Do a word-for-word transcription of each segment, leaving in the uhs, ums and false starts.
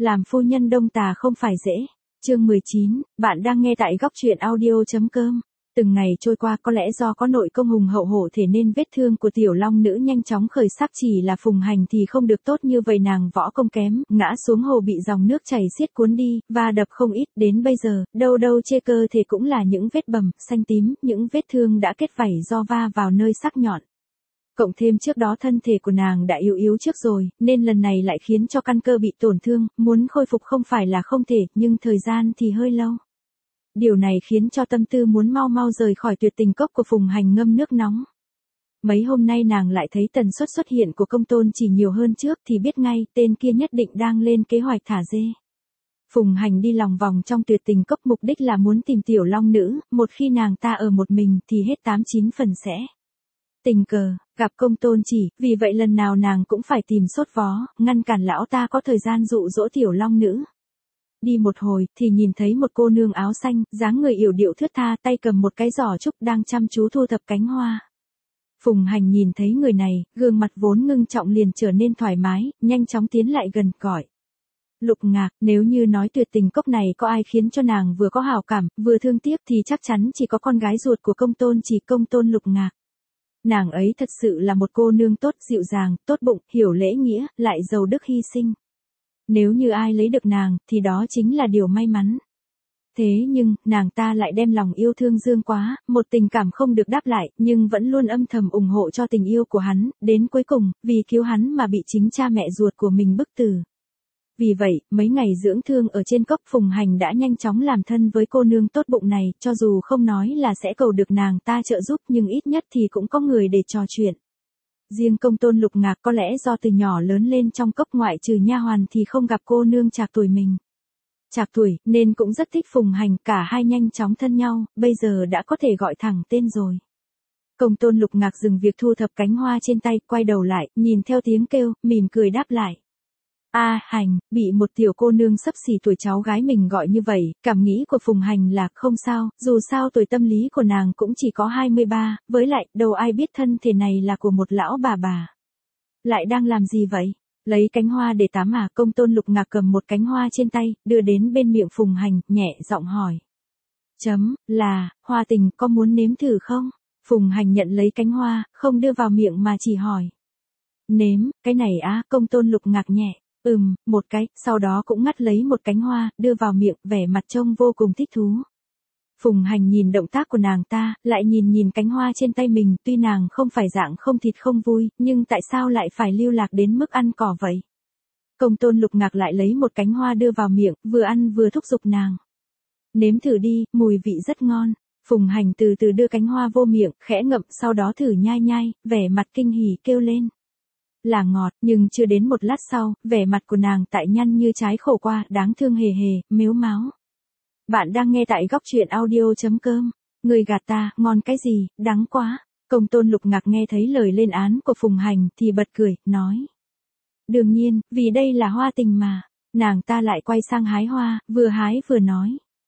Làm phu nhân đông tà không phải dễ. Chương mười chín, bạn đang nghe tại góc truyện audio.com. Từng ngày trôi qua, có lẽ do có nội công hùng hậu hộ thể nên vết thương của tiểu long nữ nhanh chóng khởi sắc, chỉ là Phùng Hành thì không được tốt như vậy, nàng võ công kém, ngã xuống hồ bị dòng nước chảy xiết cuốn đi, và đập không ít, đến bây giờ, đâu đâu chê cơ thể cũng là những vết bầm, xanh tím, những vết thương đã kết vảy do va vào nơi sắc nhọn. Cộng thêm trước đó thân thể của nàng đã yếu yếu trước rồi, nên lần này lại khiến cho căn cơ bị tổn thương, muốn khôi phục không phải là không thể, nhưng thời gian thì hơi lâu. Điều này khiến cho tâm tư muốn mau mau rời khỏi tuyệt tình cốc của Phùng Hành ngâm nước nóng. Mấy hôm nay nàng lại thấy tần suất xuất hiện của công tôn chỉ nhiều hơn trước thì biết ngay tên kia nhất định đang lên kế hoạch thả dê. Phùng Hành đi lòng vòng trong tuyệt tình cốc mục đích là muốn tìm tiểu long nữ, một khi nàng ta ở một mình thì hết tám chín phần sẽ tình cờ gặp công tôn chỉ, vì vậy lần nào nàng cũng phải tìm sốt vó, ngăn cản lão ta có thời gian dụ dỗ tiểu long nữ. Đi một hồi, thì nhìn thấy một cô nương áo xanh, dáng người yểu điệu thướt tha, tay cầm một cái giỏ trúc đang chăm chú thu thập cánh hoa. Phùng Hành nhìn thấy người này, gương mặt vốn ngưng trọng liền trở nên thoải mái, nhanh chóng tiến lại gần gọi. Lục Ngạc, nếu như nói tuyệt tình cốc này có ai khiến cho nàng vừa có hảo cảm, vừa thương tiếc thì chắc chắn chỉ có con gái ruột của công tôn chỉ, công tôn Lục Ngạc. Nàng ấy thật sự là một cô nương tốt, dịu dàng, tốt bụng, hiểu lễ nghĩa, lại giàu đức hy sinh. Nếu như ai lấy được nàng, thì đó chính là điều may mắn. Thế nhưng, nàng ta lại đem lòng yêu thương Dương Quá, một tình cảm không được đáp lại, nhưng vẫn luôn âm thầm ủng hộ cho tình yêu của hắn, đến cuối cùng, vì cứu hắn mà bị chính cha mẹ ruột của mình bức tử. Vì vậy, mấy ngày dưỡng thương ở trên cốc, Phùng Hành đã nhanh chóng làm thân với cô nương tốt bụng này, cho dù không nói là sẽ cầu được nàng ta trợ giúp, nhưng ít nhất thì cũng có người để trò chuyện. Riêng công tôn Lục Ngạc có lẽ do từ nhỏ lớn lên trong cốc, ngoại trừ nha hoàn thì không gặp cô nương trạc tuổi mình. Trạc tuổi, nên cũng rất thích Phùng Hành, cả hai nhanh chóng thân nhau, bây giờ đã có thể gọi thẳng tên rồi. Công tôn Lục Ngạc dừng việc thu thập cánh hoa trên tay, quay đầu lại, nhìn theo tiếng kêu, mỉm cười đáp lại. A Hành, bị một tiểu cô nương xấp xỉ tuổi cháu gái mình gọi như vậy, cảm nghĩ của Phùng Hành là không sao, dù sao tuổi tâm lý của nàng cũng chỉ có hai mươi ba, với lại, đâu ai biết thân thể này là của một lão bà bà. Lại đang làm gì vậy? Lấy cánh hoa để tắm à? Công tôn Lục Ngạc cầm một cánh hoa trên tay, đưa đến bên miệng Phùng Hành, nhẹ giọng hỏi. Chấm, là, Hoa Tình, có muốn nếm thử không? Phùng Hành nhận lấy cánh hoa, không đưa vào miệng mà chỉ hỏi. Nếm, cái này á? Công tôn Lục Ngạc nhẹ. Ừm, một cái, sau đó cũng ngắt lấy một cánh hoa, đưa vào miệng, vẻ mặt trông vô cùng thích thú. Phùng Hành nhìn động tác của nàng ta, lại nhìn nhìn cánh hoa trên tay mình, tuy nàng không phải dạng không thịt không vui, nhưng tại sao lại phải lưu lạc đến mức ăn cỏ vậy? Công tôn Lục Ngạc lại lấy một cánh hoa đưa vào miệng, vừa ăn vừa thúc giục nàng. Nếm thử đi, mùi vị rất ngon. Phùng Hành từ từ đưa cánh hoa vô miệng, khẽ ngậm, sau đó thử nhai nhai, vẻ mặt kinh hỉ kêu lên. Là ngọt, nhưng chưa đến một lát sau, vẻ mặt của nàng tại nhăn như trái khổ qua, đáng thương hề hề, mếu máo. Bạn đang nghe tại góc truyện audio.com. Người gạt ta, ngon cái gì, đắng quá. Công tôn Lục Ngạc nghe thấy lời lên án của Phùng Hành thì bật cười, nói. Đương nhiên, vì đây là hoa tình mà. Nàng ta lại quay sang hái hoa, vừa hái vừa nói.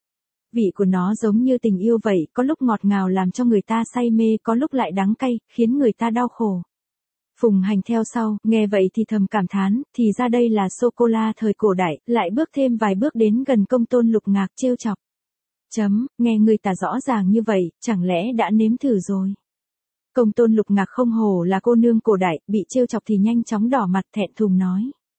Vị của nó giống như tình yêu vậy, có lúc ngọt ngào làm cho người ta say mê, có lúc lại đắng cay, khiến người ta đau khổ. Phùng Hành theo sau, nghe vậy thì thầm cảm thán, thì ra đây là sô-cô-la thời cổ đại, lại bước thêm vài bước đến gần công tôn Lục Ngạc trêu chọc. Chấm, nghe người ta rõ ràng như vậy, chẳng lẽ đã nếm thử rồi? Công tôn Lục Ngạc không hổ là cô nương cổ đại, bị trêu chọc thì nhanh chóng đỏ mặt thẹn thùng nói.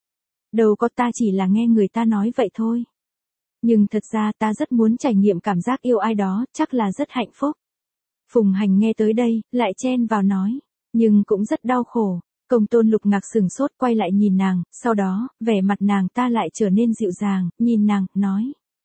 Đâu có, ta chỉ là nghe người ta nói vậy thôi. Nhưng thật ra ta rất muốn trải nghiệm cảm giác yêu ai đó, chắc là rất hạnh phúc. Phùng Hành nghe tới đây, lại chen vào nói. Nhưng cũng rất đau khổ. Công tôn Lục Ngạc sừng sốt, quay lại nhìn nàng, sau đó, vẻ mặt nàng ta lại trở nên dịu dàng, nhìn nàng, nói.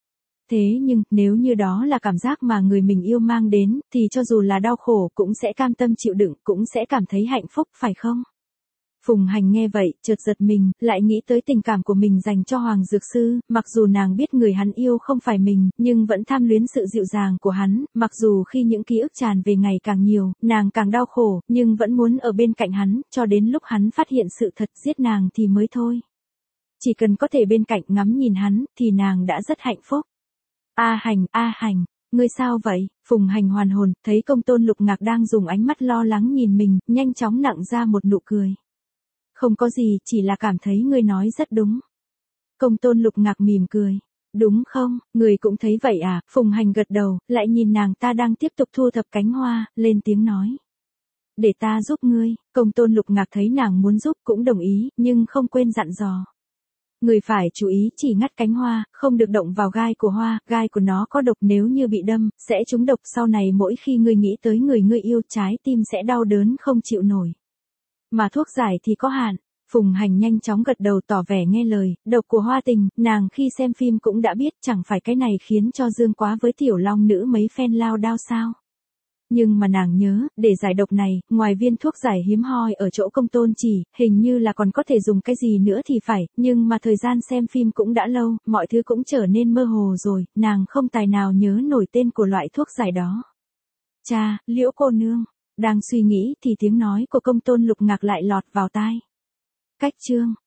Thế nhưng, nếu như đó là cảm giác mà người mình yêu mang đến, thì cho dù là đau khổ cũng sẽ cam tâm chịu đựng, cũng sẽ cảm thấy hạnh phúc, phải không? Phùng Hành nghe vậy, chợt giật mình, lại nghĩ tới tình cảm của mình dành cho Hoàng Dược Sư, mặc dù nàng biết người hắn yêu không phải mình, nhưng vẫn tham luyến sự dịu dàng của hắn, mặc dù khi những ký ức tràn về ngày càng nhiều, nàng càng đau khổ, nhưng vẫn muốn ở bên cạnh hắn, cho đến lúc hắn phát hiện sự thật giết nàng thì mới thôi. Chỉ cần có thể bên cạnh ngắm nhìn hắn, thì nàng đã rất hạnh phúc. A Hành, A Hành, ngươi sao vậy? Phùng Hành hoàn hồn, thấy công tôn Lục Ngạc đang dùng ánh mắt lo lắng nhìn mình, nhanh chóng nặng ra một nụ cười. Không có gì, chỉ là cảm thấy ngươi nói rất đúng. Công tôn lục ngạc mỉm cười. Đúng không, người cũng thấy vậy à, Phùng Hành gật đầu, lại nhìn nàng ta đang tiếp tục thu thập cánh hoa, lên tiếng nói. Để ta giúp ngươi, công tôn lục ngạc thấy nàng muốn giúp cũng đồng ý, nhưng không quên dặn dò. Người phải chú ý chỉ ngắt cánh hoa, không được động vào gai của hoa, gai của nó có độc, nếu như bị đâm, sẽ trúng độc, sau này mỗi khi ngươi nghĩ tới người ngươi yêu, trái tim sẽ đau đớn không chịu nổi. Mà thuốc giải thì có hạn. Phùng Hành nhanh chóng gật đầu tỏ vẻ nghe lời, độc của hoa tình, nàng khi xem phim cũng đã biết, chẳng phải cái này khiến cho Dương Quá với Tiểu Long Nữ mấy phen lao đao sao. Nhưng mà nàng nhớ, để giải độc này, ngoài viên thuốc giải hiếm hoi ở chỗ công tôn chỉ, hình như là còn có thể dùng cái gì nữa thì phải, nhưng mà thời gian xem phim cũng đã lâu, mọi thứ cũng trở nên mơ hồ rồi, nàng không tài nào nhớ nổi tên của loại thuốc giải đó. Cha, Liễu cô nương, đang suy nghĩ thì tiếng nói của công tôn lục ngạc lại lọt vào tai. Cách chương